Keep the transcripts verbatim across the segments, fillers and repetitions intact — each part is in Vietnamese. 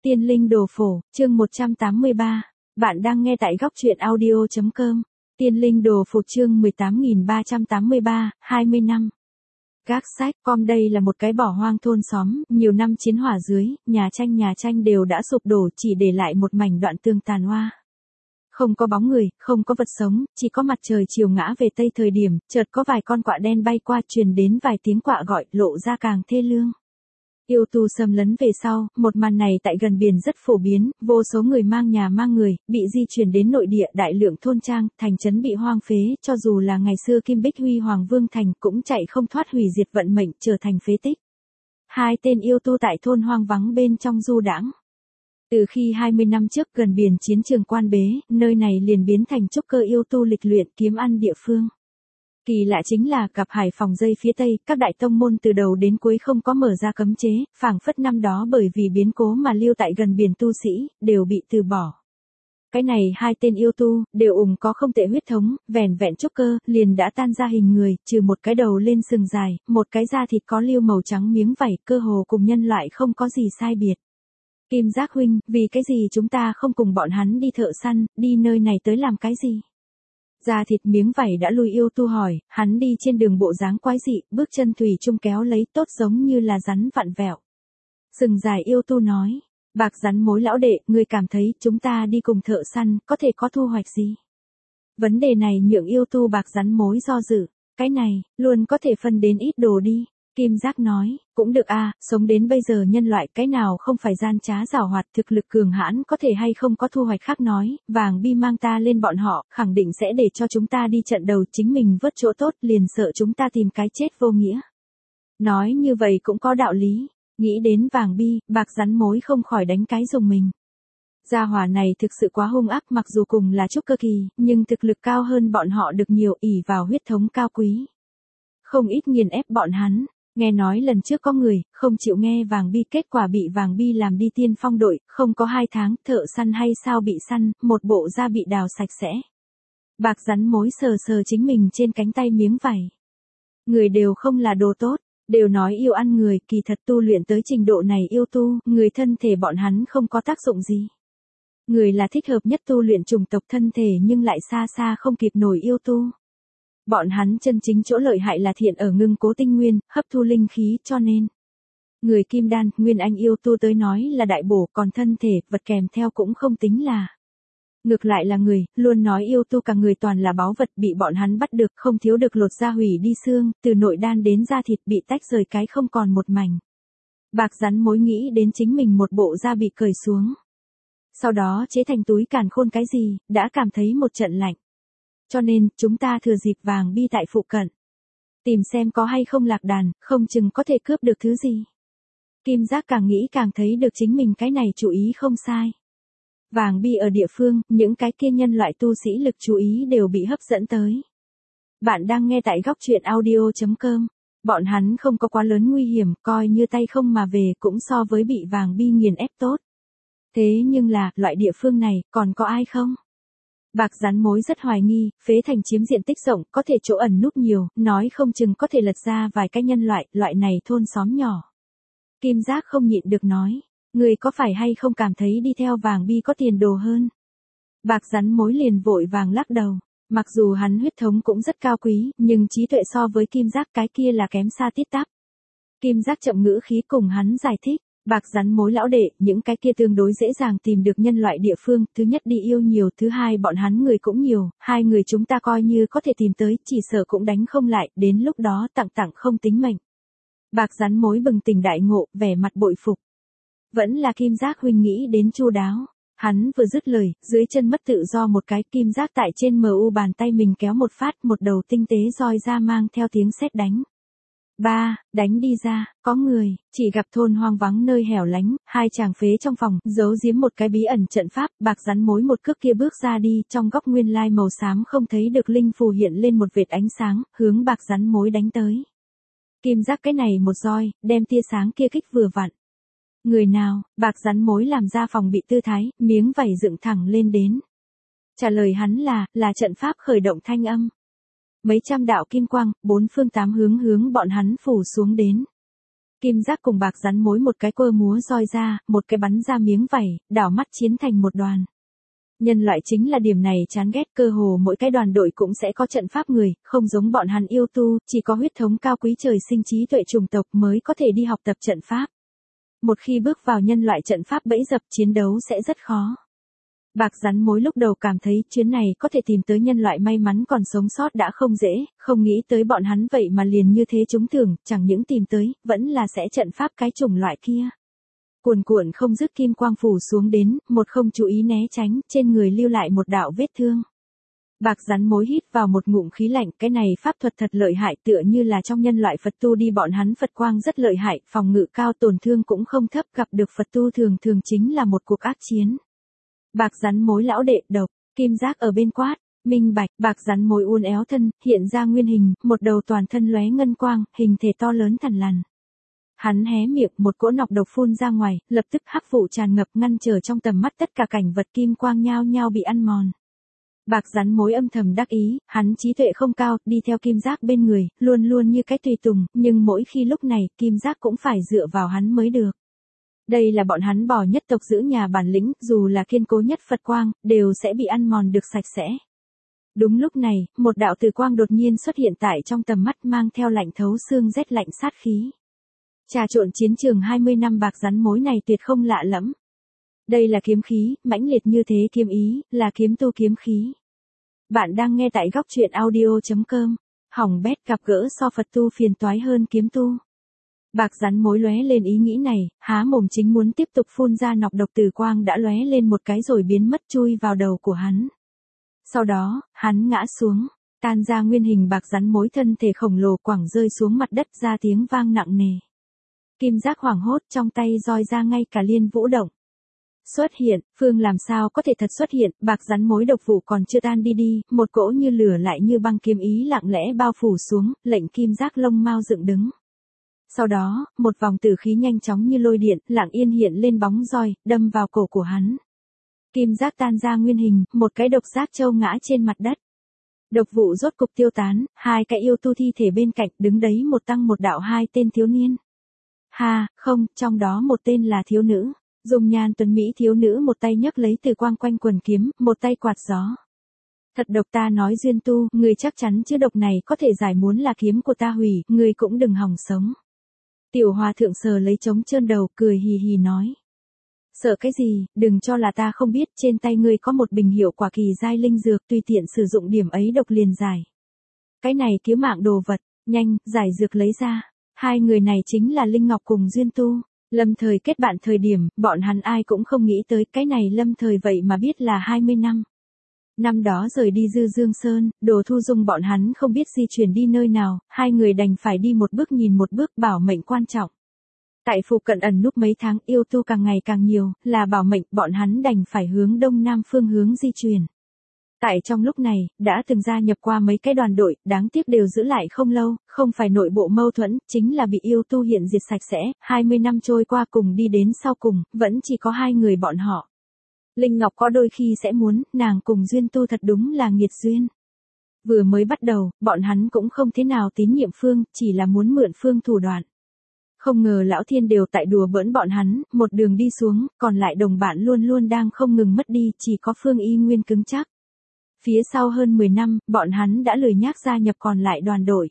Tiên linh đồ phổ, chương một trăm tám mươi ba. Bạn đang nghe tại góc truyện audio chấm com. Tiên linh đồ phổ chương mười tám nghìn ba trăm tám mươi ba, hai mươi năm. Gác sách com đây là một cái bỏ hoang thôn xóm, nhiều năm chiến hỏa dưới, nhà tranh nhà tranh đều đã sụp đổ, chỉ để lại một mảnh đoạn tường tàn hoa. Không có bóng người, không có vật sống, chỉ có mặt trời chiều ngã về tây thời điểm, chợt có vài con quạ đen bay qua, truyền đến vài tiếng quạ gọi, lộ ra càng thê lương. Yêu tu xâm lấn về sau, một màn này tại gần biển rất phổ biến, vô số người mang nhà mang người, bị di chuyển đến nội địa, đại lượng thôn trang, thành trấn bị hoang phế, cho dù là ngày xưa Kim Bích Huy Hoàng Vương Thành cũng chạy không thoát hủy diệt vận mệnh, trở thành phế tích. Hai tên yêu tu tại thôn hoang vắng bên trong du đãng. Từ khi hai mươi năm trước gần biển chiến trường quan bế, nơi này liền biến thành trúc cơ yêu tu lịch luyện kiếm ăn địa phương. Kỳ lạ chính là gặp Hải Phòng dây phía Tây, các đại tông môn từ đầu đến cuối không có mở ra cấm chế, phảng phất năm đó bởi vì biến cố mà lưu tại gần biển tu sĩ, đều bị từ bỏ. Cái này hai tên yêu tu, đều ủng có không tệ huyết thống, vẻn vẹn trúc cơ, liền đã tan ra hình người, trừ một cái đầu lên sừng dài, một cái da thịt có lưu màu trắng miếng vảy, cơ hồ cùng nhân loại không có gì sai biệt. Kim Giác huynh, vì cái gì chúng ta không cùng bọn hắn đi thợ săn, đi nơi này tới làm cái gì? Da thịt miếng vảy đã lui yêu tu hỏi, hắn đi trên đường bộ dáng quái dị, bước chân thủy chung kéo lấy tốt giống như là rắn vặn vẹo. Sừng dài yêu tu nói, bạc rắn mối lão đệ, ngươi cảm thấy chúng ta đi cùng thợ săn, có thể có thu hoạch gì? Vấn đề này nhượng yêu tu bạc rắn mối do dự, cái này, luôn có thể phân đến ít đồ đi. Kim Giác nói, cũng được a, sống đến bây giờ nhân loại cái nào không phải gian trá giảo hoạt, thực lực cường hãn có thể hay không có thu hoạch khác nói, vàng bi mang ta lên bọn họ, khẳng định sẽ để cho chúng ta đi trận đầu, chính mình vớt chỗ tốt, liền sợ chúng ta tìm cái chết vô nghĩa. Nói như vậy cũng có đạo lý, nghĩ đến vàng bi, bạc rắn mối không khỏi đánh cái dùng mình. Gia hỏa này thực sự quá hung ác, mặc dù cùng là trúc cơ kỳ, nhưng thực lực cao hơn bọn họ được nhiều, ỷ vào huyết thống cao quý. Không ít nghiền ép bọn hắn. Nghe nói lần trước có người, không chịu nghe vàng bi, kết quả bị vàng bi làm đi tiên phong đội, không có hai tháng, thợ săn hay sao bị săn, một bộ da bị đào sạch sẽ. Bạc rắn mối sờ sờ chính mình trên cánh tay miếng vảy. Người đều không là đồ tốt, đều nói yêu ăn người, kỳ thật tu luyện tới trình độ này yêu tu, người thân thể bọn hắn không có tác dụng gì. Người là thích hợp nhất tu luyện chủng tộc thân thể nhưng lại xa xa không kịp nổi yêu tu. Bọn hắn chân chính chỗ lợi hại là thiện ở ngưng cố tinh nguyên, hấp thu linh khí, cho nên người kim đan, nguyên anh yêu tu tới nói là đại bổ, còn thân thể, vật kèm theo cũng không tính là. Ngược lại là người, luôn nói yêu tu cả người toàn là báu vật, bị bọn hắn bắt được, không thiếu được lột da hủy đi xương, từ nội đan đến da thịt bị tách rời cái không còn một mảnh. Bạc rắn mối nghĩ đến chính mình một bộ da bị cởi xuống. Sau đó chế thành túi càn khôn cái gì, đã cảm thấy một trận lạnh. Cho nên, chúng ta thừa dịp vàng bi tại phụ cận. Tìm xem có hay không lạc đàn, không chừng có thể cướp được thứ gì. Kim Giác càng nghĩ càng thấy được chính mình cái này chú ý không sai. Vàng bi ở địa phương, những cái kia nhân loại tu sĩ lực chú ý đều bị hấp dẫn tới. Bạn đang nghe tại góc truyện audio chấm com. Bọn hắn không có quá lớn nguy hiểm, coi như tay không mà về cũng so với bị vàng bi nghiền ép tốt. Thế nhưng là, loại địa phương này, còn có ai không? Bạc rắn mối rất hoài nghi, phế thành chiếm diện tích rộng, có thể chỗ ẩn núp nhiều, nói không chừng có thể lật ra vài cái nhân loại, loại này thôn xóm nhỏ. Kim Giác không nhịn được nói, người có phải hay không cảm thấy đi theo vàng bi có tiền đồ hơn? Bạc rắn mối liền vội vàng lắc đầu, mặc dù hắn huyết thống cũng rất cao quý, nhưng trí tuệ so với Kim Giác cái kia là kém xa tít tắp. Kim Giác chậm ngữ khí cùng hắn giải thích. Bạc rắn mối lão đệ, những cái kia tương đối dễ dàng tìm được nhân loại địa phương, thứ nhất đi yêu nhiều, thứ hai bọn hắn người cũng nhiều, hai người chúng ta coi như có thể tìm tới, chỉ sợ cũng đánh không lại, đến lúc đó tặng tặng không tính mệnh. Bạc rắn mối bừng tỉnh đại ngộ, vẻ mặt bội phục. Vẫn là Kim Giác huynh nghĩ đến chu đáo. Hắn vừa dứt lời, dưới chân mất tự do một cái, Kim Giác tại trên mờ u bàn tay mình kéo một phát, một đầu tinh tế roi ra mang theo tiếng sét đánh. Ba, đánh đi ra, có người, chỉ gặp thôn hoang vắng nơi hẻo lánh, hai chàng phế trong phòng, giấu giếm một cái bí ẩn trận pháp, bạc rắn mối một cước kia bước ra đi, trong góc nguyên lai màu xám không thấy được linh phù hiện lên một vệt ánh sáng, hướng bạc rắn mối đánh tới. Kim Giác cái này một roi, đem tia sáng kia kích vừa vặn. Người nào, bạc rắn mối làm ra phòng bị tư thái, miếng vảy dựng thẳng lên đến. Trả lời hắn là, là trận pháp khởi động thanh âm. Mấy trăm đạo kim quang, bốn phương tám hướng hướng bọn hắn phủ xuống đến. Kim Giác cùng Bạc Rắn Mối một cái quơ múa roi ra, một cái bắn ra miếng vảy, đảo mắt chiến thành một đoàn. Nhân loại chính là điểm này chán ghét, cơ hồ mỗi cái đoàn đội cũng sẽ có trận pháp người, không giống bọn hắn yêu tu, chỉ có huyết thống cao quý trời sinh trí tuệ chủng tộc mới có thể đi học tập trận pháp. Một khi bước vào nhân loại trận pháp bẫy dập, chiến đấu sẽ rất khó. Bạc Rắn Mối lúc đầu cảm thấy chuyến này có thể tìm tới nhân loại may mắn còn sống sót đã không dễ, không nghĩ tới bọn hắn vậy mà liền như thế trúng thưởng, chẳng những tìm tới, vẫn là sẽ trận pháp cái chủng loại kia. Cuồn cuộn không dứt kim quang phủ xuống đến, một không chú ý né tránh, trên người lưu lại một đạo vết thương. Bạc Rắn Mối hít vào một ngụm khí lạnh, cái này pháp thuật thật lợi hại, tựa như là trong nhân loại Phật tu đi, bọn hắn Phật quang rất lợi hại, phòng ngự cao, tổn thương cũng không thấp, gặp được Phật tu thường thường chính là một cuộc ác chiến. Bạc Rắn Mối lão đệ, độc, Kim Giác ở bên quát, minh bạch. Bạc Rắn Mối uốn éo thân, hiện ra nguyên hình, một đầu toàn thân lóe ngân quang, hình thể to lớn thằn lằn. Hắn hé miệng, một cỗ nọc độc phun ra ngoài, lập tức hắc vụ tràn ngập ngăn trở trong tầm mắt tất cả cảnh vật, kim quang nhao nhao bị ăn mòn. Bạc Rắn Mối âm thầm đắc ý, hắn trí tuệ không cao, đi theo Kim Giác bên người, luôn luôn như cái tùy tùng, nhưng mỗi khi lúc này, Kim Giác cũng phải dựa vào hắn mới được. Đây là bọn hắn bỏ nhất tộc giữ nhà bản lĩnh, dù là kiên cố nhất Phật quang, đều sẽ bị ăn mòn được sạch sẽ. Đúng lúc này, một đạo từ quang đột nhiên xuất hiện tại trong tầm mắt, mang theo lạnh thấu xương rét lạnh sát khí. Trà trộn chiến trường hai mươi năm, Bạc Rắn Mối này tuyệt không lạ lẫm. Đây là kiếm khí, mãnh liệt như thế kiếm ý, là kiếm tu kiếm khí. Bạn đang nghe tại góc truyện audio chấm com. Hỏng bét, gặp gỡ so Phật tu phiền toái hơn kiếm tu. Bạc Rắn Mối lóe lên ý nghĩ này, há mồm chính muốn tiếp tục phun ra nọc độc, từ quang đã lóe lên một cái rồi biến mất, chui vào đầu của hắn. Sau đó, hắn ngã xuống, tan ra nguyên hình. Bạc Rắn Mối thân thể khổng lồ quẳng rơi xuống mặt đất, ra tiếng vang nặng nề. Kim Giác hoảng hốt, trong tay roi ra, ngay cả liên vũ động. Xuất hiện, Phương làm sao có thể thật xuất hiện, Bạc Rắn Mối độc vụ còn chưa tan đi đi, một cỗ như lửa lại như băng kiếm ý lặng lẽ bao phủ xuống, lệnh Kim Giác lông mao dựng đứng. Sau đó, một vòng tử khí nhanh chóng như lôi điện, lặng yên hiện lên bóng roi, đâm vào cổ của hắn. Kim Giác tan ra nguyên hình, một cái độc giác châu ngã trên mặt đất. Độc vụ rốt cục tiêu tán, hai cái yêu tu thi thể bên cạnh, đứng đấy một tăng một đạo, hai tên thiếu niên. Ha, không, trong đó một tên là thiếu nữ. Dung nhan tuấn mỹ thiếu nữ, một tay nhấc lấy từ quang quanh quần kiếm, một tay quạt gió. Thật độc, ta nói Duyên tu, người chắc chắn chữ độc này có thể giải, muốn là kiếm của ta hủy, người cũng đừng hòng sống. Tiểu hòa thượng sờ lấy trống trơn đầu, cười hì hì nói. Sợ cái gì, đừng cho là ta không biết, trên tay ngươi có một bình hiệu quả kỳ giai linh dược, tùy tiện sử dụng điểm ấy độc liền giải. Cái này cứu mạng đồ vật, nhanh, giải dược lấy ra. Hai người này chính là Linh Ngọc cùng Duyên tu. Lâm Thời kết bạn thời điểm, bọn hắn ai cũng không nghĩ tới, cái này Lâm Thời vậy mà biết là hai mươi năm. Năm đó rời đi Dư Dương Sơn, Đồ Thu Dung bọn hắn không biết di chuyển đi nơi nào, hai người đành phải đi một bước nhìn một bước, bảo mệnh quan trọng. Tại phụ cận ẩn núp mấy tháng, yêu tu càng ngày càng nhiều, là bảo mệnh, bọn hắn đành phải hướng đông nam phương hướng di chuyển. Tại trong lúc này, đã từng gia nhập qua mấy cái đoàn đội, đáng tiếc đều giữ lại không lâu, không phải nội bộ mâu thuẫn, chính là bị yêu tu hiện diệt sạch sẽ, hai mươi năm trôi qua cùng đi đến sau cùng, vẫn chỉ có hai người bọn họ. Linh Ngọc có đôi khi sẽ muốn, nàng cùng Duyên tu thật đúng là nghiệt duyên. Vừa mới bắt đầu, bọn hắn cũng không thế nào tín nhiệm Phương, chỉ là muốn mượn Phương thủ đoạn. Không ngờ lão thiên đều tại đùa bỡn bọn hắn, một đường đi xuống, còn lại đồng bạn luôn luôn đang không ngừng mất đi, chỉ có Phương y nguyên cứng chắc. Phía sau hơn mười năm, bọn hắn đã lười nhác gia nhập còn lại đoàn đội.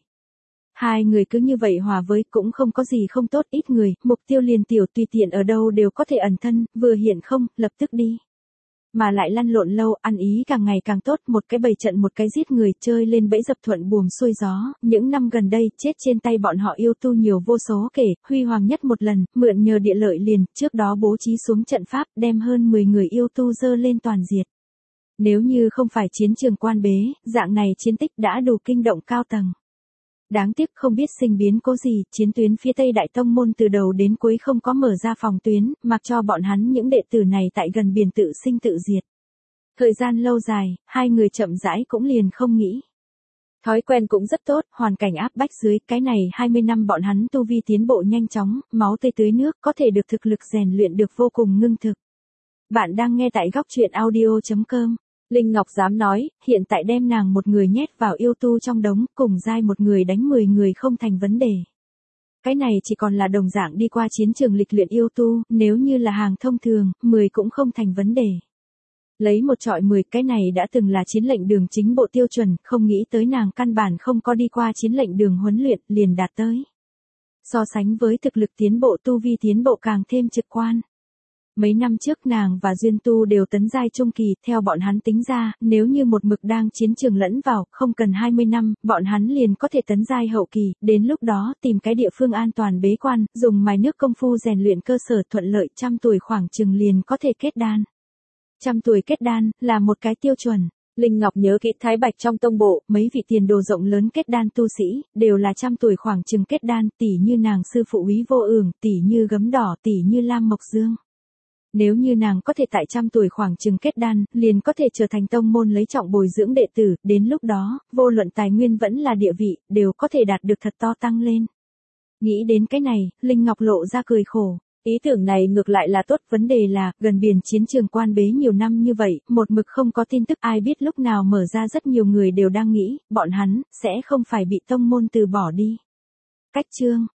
Hai người cứ như vậy hòa với, cũng không có gì không tốt, ít người, mục tiêu liền tiểu, tùy tiện ở đâu đều có thể ẩn thân, vừa hiện không, lập tức đi. Mà lại lăn lộn lâu, ăn ý càng ngày càng tốt, một cái bầy trận một cái giết người, chơi lên bẫy dập thuận buồm xuôi gió, những năm gần đây, chết trên tay bọn họ yêu tu nhiều vô số kể, huy hoàng nhất một lần, mượn nhờ địa lợi liền, trước đó bố trí xuống trận pháp, đem hơn mười người yêu tu dơ lên toàn diệt. Nếu như không phải chiến trường quan bế, dạng này chiến tích đã đủ kinh động cao tầng. Đáng tiếc không biết sinh biến cố gì, chiến tuyến phía Tây Đại Tông Môn từ đầu đến cuối không có mở ra phòng tuyến, mặc cho bọn hắn những đệ tử này tại gần biển tự sinh tự diệt. Thời gian lâu dài, hai người chậm rãi cũng liền không nghĩ. Thói quen cũng rất tốt, hoàn cảnh áp bách dưới, cái này hai mươi năm bọn hắn tu vi tiến bộ nhanh chóng, máu tươi tưới nước, có thể được thực lực rèn luyện được vô cùng ngưng thực. Bạn đang nghe tại góc truyện audio chấm com. Linh Ngọc dám nói, hiện tại đem nàng một người nhét vào yêu tu trong đống, cùng giai một người đánh mười người không thành vấn đề. cái này chỉ còn là đồng dạng đi qua chiến trường lịch luyện yêu tu, nếu như là hàng thông thường, mười cũng không thành vấn đề. Lấy một trọi mười, cái này đã từng là chiến lệnh đường chính bộ tiêu chuẩn, không nghĩ tới nàng căn bản không có đi qua chiến lệnh đường huấn luyện, liền đạt tới. So sánh với thực lực tiến bộ tu vi tiến bộ càng thêm trực quan. Mấy năm trước nàng và Duyên Tu đều tấn giai trung kỳ, theo bọn hắn tính ra, nếu như một mực đang chiến trường lẫn vào, không cần hai mươi năm, bọn hắn liền có thể tấn giai hậu kỳ, đến lúc đó tìm cái địa phương an toàn bế quan, dùng mài nước công phu rèn luyện cơ sở thuận lợi, trăm tuổi khoảng chừng liền có thể kết đan. Trăm tuổi kết đan, là một cái tiêu chuẩn. Linh Ngọc nhớ kỹ Thái Bạch trong tông bộ, mấy vị tiền đồ rộng lớn kết đan tu sĩ, đều là trăm tuổi khoảng chừng kết đan, tỷ như nàng sư phụ Úy Vô Ưởng, tỷ như Gấm Đỏ, tỷ như Lam Mộc Dương. Nếu như nàng có thể tại trăm tuổi khoảng chừng kết đan, liền có thể trở thành tông môn lấy trọng bồi dưỡng đệ tử, đến lúc đó, vô luận tài nguyên vẫn là địa vị, đều có thể đạt được thật to tăng lên. Nghĩ đến cái này, Linh Ngọc lộ ra cười khổ. Ý tưởng này ngược lại là tốt, vấn đề là, gần biển chiến trường quan bế nhiều năm như vậy, một mực không có tin tức, ai biết lúc nào mở ra, rất nhiều người đều đang nghĩ, bọn hắn, sẽ không phải bị tông môn từ bỏ đi. Cách chương